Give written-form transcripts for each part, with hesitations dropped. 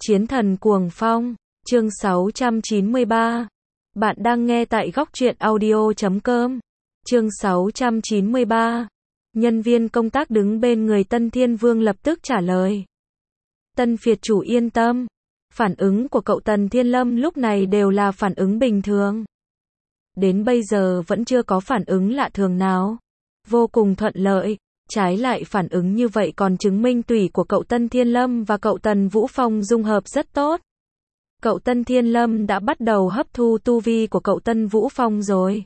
Chiến thần cuồng phong, chương 693. Bạn đang nghe tại góc truyện audio.com. Chương 693. Nhân viên công tác đứng bên người Tân Thiên Vương lập tức trả lời. Tân phiệt chủ yên tâm. Phản ứng của cậu Tần Thiên Lâm lúc này đều là phản ứng bình thường. Đến bây giờ vẫn chưa có phản ứng lạ thường nào. Vô cùng thuận lợi. Trái lại phản ứng như vậy còn chứng minh tủy của cậu Tân Thiên Lâm và cậu Tần Vũ Phong dung hợp rất tốt. Cậu Tân Thiên Lâm đã bắt đầu hấp thu tu vi của cậu Tân Vũ Phong rồi.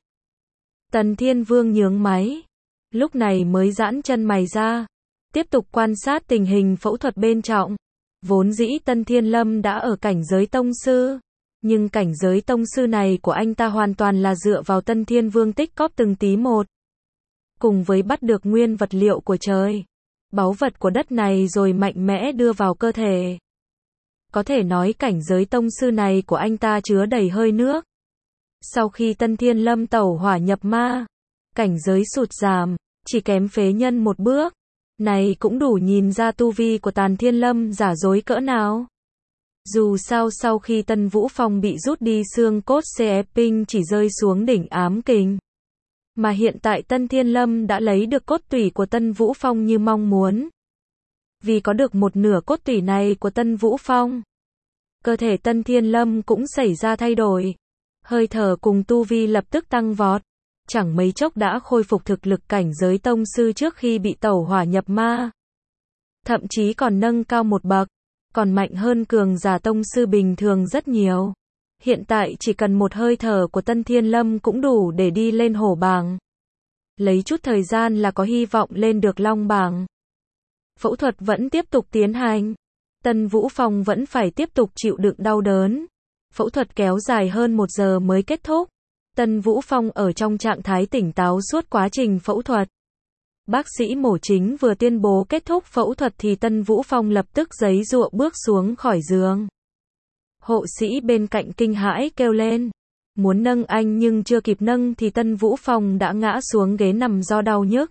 Tần Thiên Vương nhướng máy. Lúc này mới giãn chân mày ra. Tiếp tục quan sát tình hình phẫu thuật bên trong. Vốn dĩ Tân Thiên Lâm đã ở cảnh giới tông sư. Nhưng cảnh giới tông sư này của anh ta hoàn toàn là dựa vào Tân Thiên Vương tích cóp từng tí một. Cùng với bắt được nguyên vật liệu của trời, báu vật của đất này rồi mạnh mẽ đưa vào cơ thể. Có thể nói cảnh giới tông sư này của anh ta chứa đầy hơi nước. Sau khi Tân Thiên Lâm tẩu hỏa nhập ma, cảnh giới sụt giảm, chỉ kém phế nhân một bước. Này cũng đủ nhìn ra tu vi của Tần Thiên Lâm giả dối cỡ nào. Dù sao sau khi Tân Vũ Phong bị rút đi xương cốt CF Ping chỉ rơi xuống đỉnh ám kình. Mà hiện tại Tân Thiên Lâm đã lấy được cốt tủy của Tân Vũ Phong như mong muốn. Vì có được một nửa cốt tủy này của Tân Vũ Phong, cơ thể Tân Thiên Lâm cũng xảy ra thay đổi. Hơi thở cùng tu vi lập tức tăng vọt. Chẳng mấy chốc đã khôi phục thực lực cảnh giới tông sư trước khi bị tẩu hỏa nhập ma. Thậm chí còn nâng cao một bậc, còn mạnh hơn cường giả tông sư bình thường rất nhiều. Hiện tại chỉ cần một hơi thở của Tân Thiên Lâm cũng đủ để đi lên hổ bảng. Lấy chút thời gian là có hy vọng lên được long bảng. Phẫu thuật vẫn tiếp tục tiến hành. Tân Vũ Phong vẫn phải tiếp tục chịu đựng đau đớn. Phẫu thuật kéo dài hơn 1 giờ mới kết thúc. Tân Vũ Phong ở trong trạng thái tỉnh táo suốt quá trình phẫu thuật. Bác sĩ mổ chính vừa tuyên bố kết thúc phẫu thuật thì Tân Vũ Phong lập tức giãy giụa bước xuống khỏi giường. Hộ sĩ bên cạnh kinh hãi kêu lên. Muốn nâng anh nhưng chưa kịp nâng thì Tân Vũ Phong đã ngã xuống ghế nằm do đau nhức.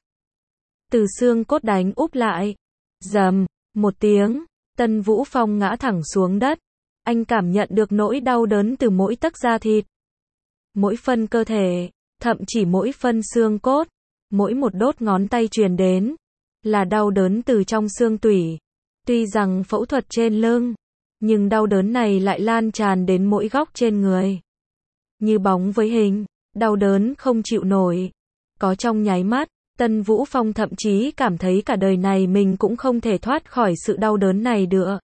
Từ xương cốt đánh úp lại. Rầm, một tiếng, Tân Vũ Phong ngã thẳng xuống đất. Anh cảm nhận được nỗi đau đớn từ mỗi tấc da thịt. Mỗi phân cơ thể, thậm chí mỗi phân xương cốt, mỗi một đốt ngón tay truyền đến, là đau đớn từ trong xương tủy. Tuy rằng phẫu thuật trên lưng, nhưng đau đớn này lại lan tràn đến mỗi góc trên người. Như bóng với hình, đau đớn không chịu nổi. Có trong nháy mắt, Tân Vũ Phong thậm chí cảm thấy cả đời này mình cũng không thể thoát khỏi sự đau đớn này nữa.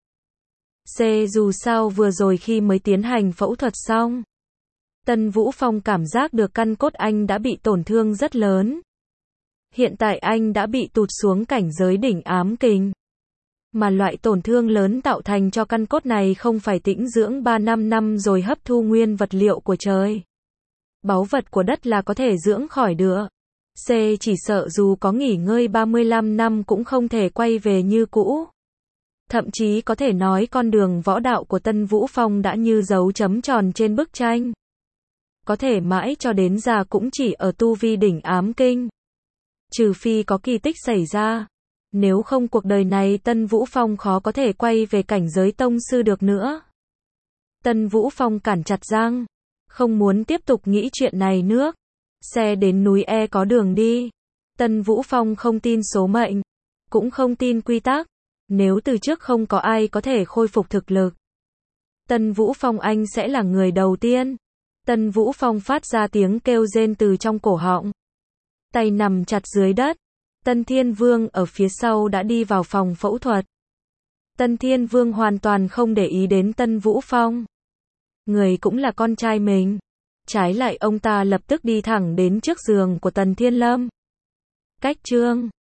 Dù sao vừa rồi khi mới tiến hành phẫu thuật xong, Tân Vũ Phong cảm giác được căn cốt anh đã bị tổn thương rất lớn. Hiện tại anh đã bị tụt xuống cảnh giới đỉnh ám kình. Mà loại tổn thương lớn tạo thành cho căn cốt này không phải tĩnh dưỡng 3-5 năm rồi hấp thu nguyên vật liệu của trời, báu vật của đất là có thể dưỡng khỏi được. Chỉ sợ dù có nghỉ ngơi 35 năm cũng không thể quay về như cũ. Thậm chí có thể nói con đường võ đạo của Tân Vũ Phong đã như dấu chấm tròn trên bức tranh. Có thể mãi cho đến già cũng chỉ ở tu vi đỉnh ám kinh. Trừ phi có kỳ tích xảy ra. Nếu không cuộc đời này Tân Vũ Phong khó có thể quay về cảnh giới tông sư được nữa. Tân Vũ Phong cản chặt răng. Không muốn tiếp tục nghĩ chuyện này nữa. Xe đến núi E có đường đi. Tân Vũ Phong không tin số mệnh. Cũng không tin quy tắc. Nếu từ trước không có ai có thể khôi phục thực lực, Tân Vũ Phong anh sẽ là người đầu tiên. Tân Vũ Phong phát ra tiếng kêu rên từ trong cổ họng. Tay nằm chặt dưới đất. Tân Thiên Vương ở phía sau đã đi vào phòng phẫu thuật. Tân Thiên Vương hoàn toàn không để ý đến Tân Vũ Phong. Người cũng là con trai mình. Trái lại ông ta lập tức đi thẳng đến trước giường của Tần Thiên Lâm. Cách chương